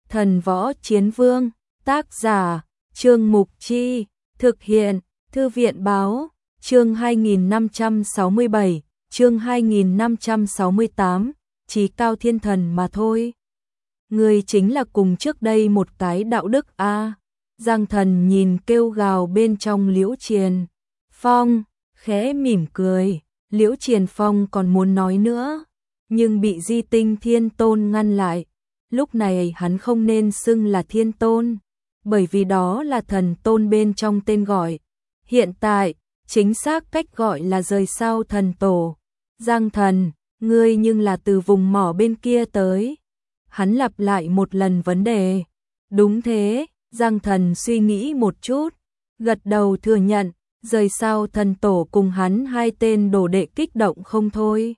Thần Võ Chiến Vương, tác giả, Trương Mục Chi, thực hiện, Thư viện Báo, chương 2567, chương 2568, chí cao thiên thần mà thôi. Người chính là cùng trước đây một cái đạo đức a. Giang Thần nhìn kêu gào bên trong Liễu Triền Phong, khẽ mỉm cười. Liễu Triền Phong còn muốn nói nữa, nhưng bị Di Tinh Thiên Tôn ngăn lại. Lúc này hắn không nên xưng là Thiên Tôn, bởi vì đó là thần tôn bên trong tên gọi. Hiện tại, chính xác cách gọi là rời sao thần tổ. Giang Thần, ngươi nhưng là từ vùng mỏ bên kia tới. Hắn lặp lại một lần vấn đề. Đúng thế, Giang Thần suy nghĩ một chút, gật đầu thừa nhận, rời sao thần tổ cùng hắn hai tên đồ đệ kích động không thôi.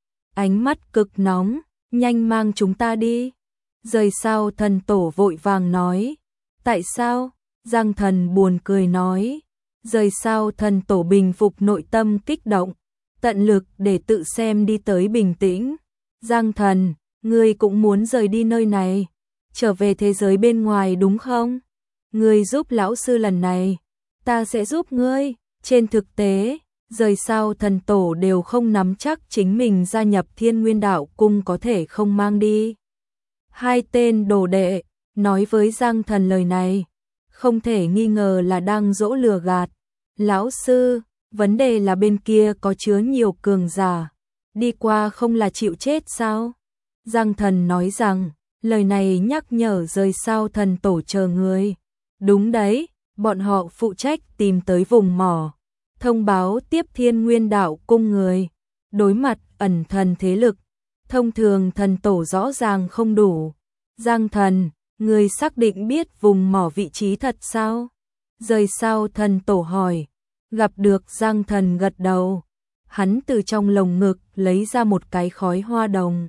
Ánh mắt cực nóng, nhanh mang chúng ta đi. Rời sao thần tổ vội vàng nói. Tại sao? Giang Thần buồn cười nói. Rời sao thần tổ bình phục nội tâm kích động, tận lực để tự xem đi tới bình tĩnh. Giang Thần, ngươi cũng muốn rời đi nơi này, trở về thế giới bên ngoài đúng không? Ngươi giúp lão sư lần này, ta sẽ giúp ngươi. Trên thực tế, rời sao thần tổ đều không nắm chắc chính mình gia nhập Thiên Nguyên Đạo Cung có thể không mang đi hai tên đồ đệ. Nói với Giang Thần lời này, không thể nghi ngờ là đang dỗ lừa gạt. Lão sư, vấn đề là bên kia có chứa nhiều cường giả, đi qua không là chịu chết sao? Giang Thần nói rằng, lời này nhắc nhở rời sao thần tổ chờ người. Đúng đấy, bọn họ phụ trách tìm tới vùng mỏ, thông báo tiếp Thiên Nguyên Đạo Cung người. Đối mặt ẩn thần thế lực, thông thường thần tổ rõ ràng không đủ. Giang Thần, người xác định biết vùng mỏ vị trí thật sao? Rời sao thần tổ hỏi. Gặp được Giang Thần gật đầu. Hắn từ trong lồng ngực lấy ra một cái khói hoa đồng.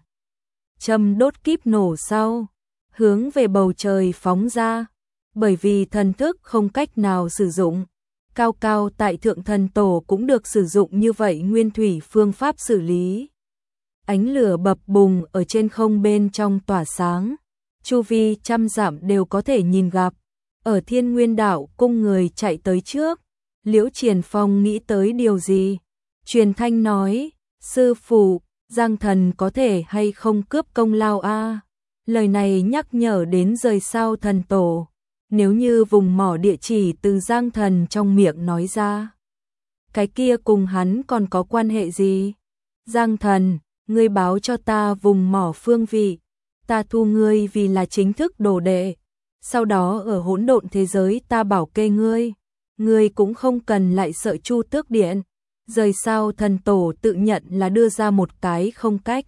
Châm đốt kíp nổ sau, hướng về bầu trời phóng ra. Bởi vì thần thức không cách nào sử dụng, cao cao tại thượng thần tổ cũng được sử dụng như vậy nguyên thủy phương pháp xử lý. Ánh lửa bập bùng ở trên không bên trong tỏa sáng, chu vi trăm dặm đều có thể nhìn gặp. Ở Thiên Nguyên Đạo Cung người chạy tới trước, Liễu Triền Phong nghĩ tới điều gì? Truyền thanh nói, sư phụ, Giang Thần có thể hay không cướp công lao a? Lời này nhắc nhở đến rời sao thần tổ. Nếu như vùng mỏ địa chỉ từ Giang Thần trong miệng nói ra, cái kia cùng hắn còn có quan hệ gì? Giang Thần, ngươi báo cho ta vùng mỏ phương vị, ta thu ngươi vì là chính thức đồ đệ. Sau đó ở hỗn độn thế giới ta bảo kê ngươi, ngươi cũng không cần lại sợ Chu Tước Điện. Rời sao thần tổ tự nhận là đưa ra một cái không cách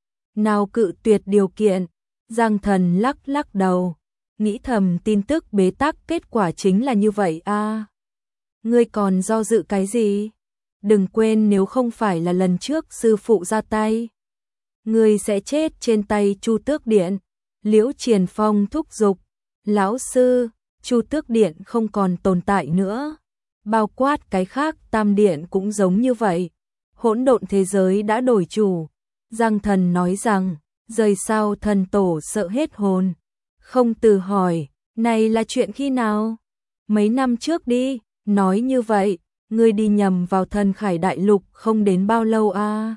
nào cự tuyệt điều kiện. Giang Thần lắc lắc đầu, nghĩ thầm tin tức bế tắc kết quả chính là như vậy a. Ngươi còn do dự cái gì? Đừng quên nếu không phải là lần trước sư phụ ra tay, ngươi sẽ chết trên tay Chu Tước Điện. Liễu Triền Phong thúc giục, lão sư, Chu Tước Điện không còn tồn tại nữa, bao quát cái khác Tam Điện cũng giống như vậy. Hỗn độn thế giới đã đổi chủ. Giang Thần nói rằng, rời sao thần tổ sợ hết hồn, không từ hỏi, này là chuyện khi nào? Mấy năm trước đi. Nói như vậy, ngươi đi nhầm vào Thần Khải Đại Lục không đến bao lâu a.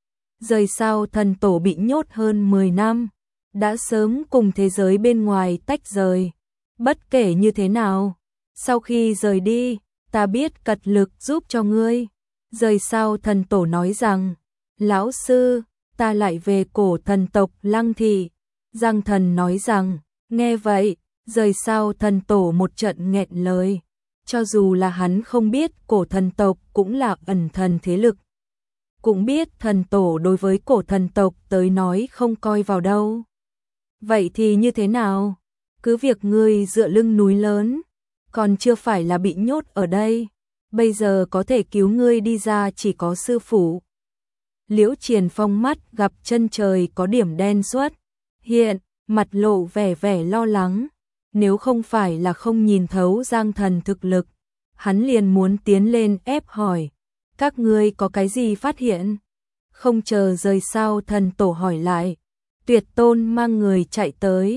Rời sao thần tổ bị nhốt hơn 10 năm, đã sớm cùng thế giới bên ngoài tách rời. Bất kể như thế nào, sau khi rời đi, ta biết cật lực giúp cho ngươi. Rời sao thần tổ nói rằng, lão sư, ta lại về cổ thần tộc Lăng Thị. Giang Thần nói rằng, nghe vậy, rời sao thần tổ một trận nghẹn lời. Cho dù là hắn không biết cổ thần tộc cũng là ẩn thần thế lực, cũng biết thần tổ đối với cổ thần tộc tới nói không coi vào đâu. Vậy thì như thế nào? Cứ việc ngươi dựa lưng núi lớn, còn chưa phải là bị nhốt ở đây. Bây giờ có thể cứu ngươi đi ra chỉ có sư phụ. Liễu Triền Phong mắt gặp chân trời có điểm đen xuất hiện, mặt lộ vẻ lo lắng. Nếu không phải là không nhìn thấu Giang Thần thực lực, hắn liền muốn tiến lên ép hỏi, các ngươi có cái gì phát hiện? Không chờ rời sao thần tổ hỏi lại, Tuyệt Tôn mang người chạy tới.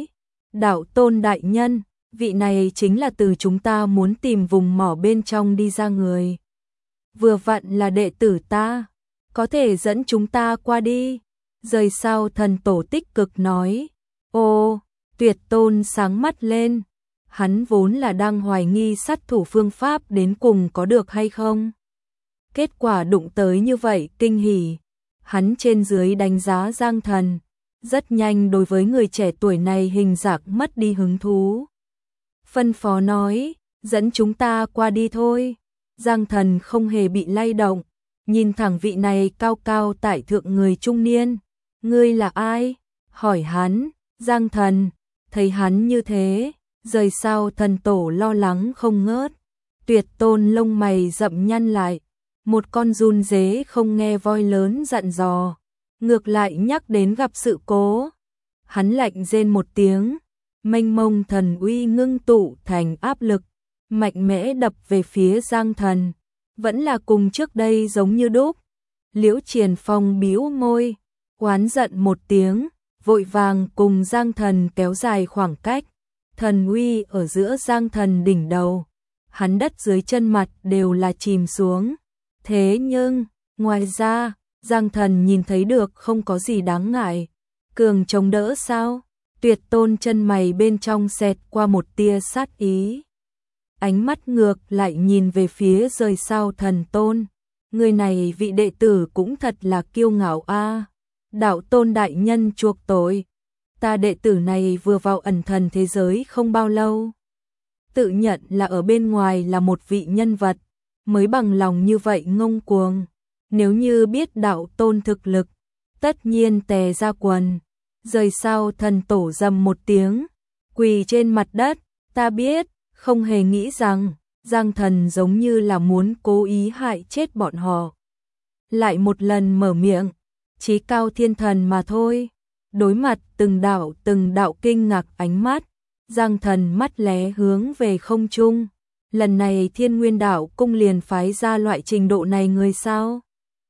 Đạo tôn đại nhân, vị này chính là từ chúng ta muốn tìm vùng mỏ bên trong đi ra người. Vừa vặn là đệ tử ta, có thể dẫn chúng ta qua đi. Rời sau thần tổ tích cực nói. Ô, Tuyệt tôn sáng mắt lên. Hắn vốn là đang hoài nghi sát thủ phương pháp đến cùng có được hay không. Kết quả đụng tới như vậy kinh hỉ. Hắn trên dưới đánh giá Giang Thần. Rất nhanh đối với người trẻ tuổi này hình dạng mất đi hứng thú. Phân phó nói, dẫn chúng ta qua đi thôi. Giang Thần không hề bị lay động, nhìn thẳng vị này cao cao tại thượng người trung niên. Ngươi là ai? Hỏi hắn. Giang Thần, thấy hắn như thế, rời sau thần tổ lo lắng không ngớt. Tuyệt tôn lông mày rậm nhăn lại, một con giun dế không nghe voi lớn dặn dò, ngược lại nhắc đến gặp sự cố. Hắn lạnh rên một tiếng, mênh mông thần uy ngưng tụ thành áp lực, mạnh mẽ đập về phía Giang Thần, vẫn là cùng trước đây giống như đúc. Liễu Triển Phong bĩu môi, oán giận một tiếng, vội vàng cùng Giang Thần kéo dài khoảng cách. Thần uy ở giữa Giang Thần đỉnh đầu, hắn đất dưới chân mặt đều là chìm xuống. Thế nhưng, ngoài ra, Giang Thần nhìn thấy được không có gì đáng ngại. Cường chống đỡ sao? Tuyệt tôn chân mày bên trong xẹt qua một tia sát ý. Ánh mắt ngược lại nhìn về phía rời sau thần tôn. Người này vị đệ tử cũng thật là kiêu ngạo a. Đạo tôn đại nhân chuộc tội. Ta đệ tử này vừa vào ẩn thần thế giới không bao lâu. Tự nhận là ở bên ngoài là một vị nhân vật, mới bằng lòng như vậy ngông cuồng. Nếu như biết đạo tôn thực lực, tất nhiên tè ra quần. Rời sau thần tổ rầm một tiếng, quỳ trên mặt đất. Ta biết, không hề nghĩ rằng Giang Thần giống như là muốn cố ý hại chết bọn họ. Lại một lần mở miệng, chí cao thiên thần mà thôi. Đối mặt từng đạo kinh ngạc ánh mắt, Giang Thần mắt lé hướng về không trung. Lần này Thiên Nguyên Đạo Cung liền phái ra loại trình độ này người sao?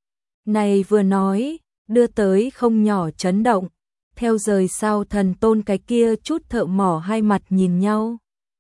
Này vừa nói, đưa tới không nhỏ chấn động. Theo rời sau thần tôn cái kia chút thợ mỏ hai mặt nhìn nhau.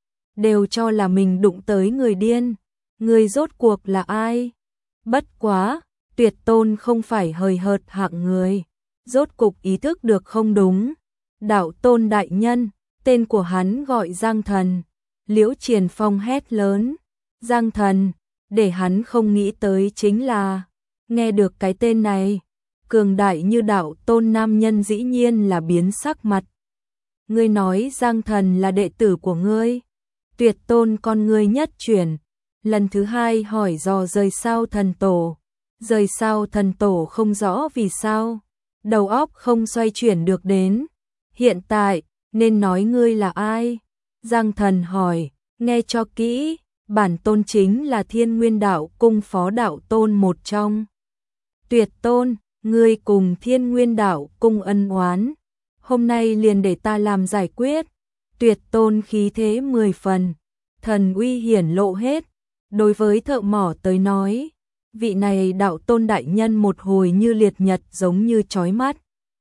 Đều cho là mình đụng tới người điên. Người rốt cuộc là ai? Bất quá, Tuyệt tôn không phải hời hợt hạng người. Rốt cục ý thức được không đúng. Đạo tôn đại nhân, tên của hắn gọi Giang Thần. Liễu Triển Phong hét lớn. Giang Thần, để hắn không nghĩ tới chính là, nghe được cái tên này, cường đại như đạo tôn nam nhân dĩ nhiên là biến sắc mặt. Ngươi nói Giang Thần là đệ tử của ngươi? Tuyệt tôn con ngươi nhất chuyển, lần thứ hai hỏi dò rời sau thần tổ. Rời sau thần tổ không rõ vì sao, đầu óc không xoay chuyển được đến. Hiện tại, nên nói ngươi là ai? Giang Thần hỏi, nghe cho kỹ, bản tôn chính là Thiên Nguyên Đạo Cung phó đạo tôn một trong. Tuyệt tôn, ngươi cùng Thiên Nguyên Đạo Cung ân oán, hôm nay liền để ta làm giải quyết. Tuyệt tôn khí thế 10 phần, thần uy hiển lộ hết. Đối với thợ mỏ tới nói, vị này đạo tôn đại nhân một hồi như liệt nhật giống như chói mắt.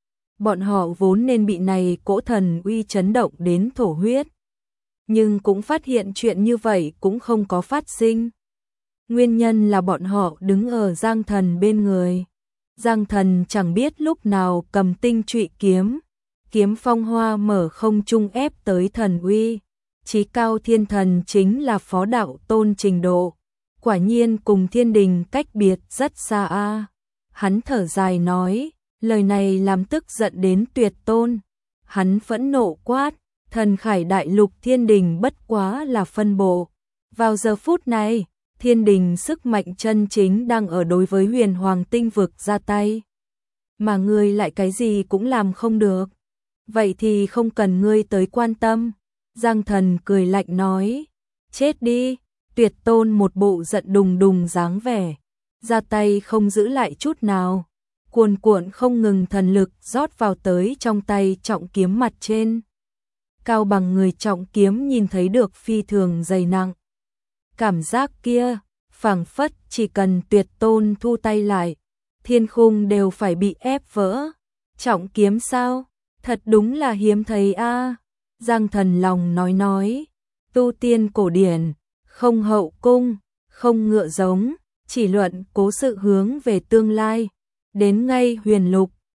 Bọn họ vốn nên bị này cỗ thần uy chấn động đến thổ huyết. Nhưng cũng phát hiện chuyện như vậy cũng không có phát sinh. Nguyên nhân là bọn họ đứng ở Giang Thần bên người. Giang Thần chẳng biết lúc nào cầm tinh trụy kiếm. Kiếm phong hoa mở không trung ép tới thần uy. Chí cao thiên thần chính là phó đạo tôn trình độ. Quả nhiên cùng thiên đình cách biệt rất xa a. Hắn thở dài nói, lời này làm tức giận đến Tuyệt tôn. Hắn phẫn nộ quát, thần khải đại lục thiên đình bất quá là phân bộ. Vào giờ phút này, thiên đình sức mạnh chân chính đang ở đối với huyền hoàng tinh vực ra tay. Mà ngươi lại cái gì cũng làm không được. Vậy thì không cần ngươi tới quan tâm. Giang Thần cười lạnh nói, chết đi. Tuyệt tôn một bộ giận đùng đùng dáng vẻ, ra tay không giữ lại chút nào. Cuồn cuộn không ngừng thần lực rót vào tới trong tay trọng kiếm mặt trên. Cao bằng người trọng kiếm nhìn thấy được phi thường dày nặng. Cảm giác kia, phảng phất chỉ cần Tuyệt tôn thu tay lại, thiên khung đều phải bị ép vỡ. Trọng kiếm sao? Thật đúng là hiếm thấy a. Giang Thần lòng nói, tu tiên cổ điển, không hậu cung, không ngựa giống, chỉ luận cố sự hướng về tương lai, đến ngay huyền lục,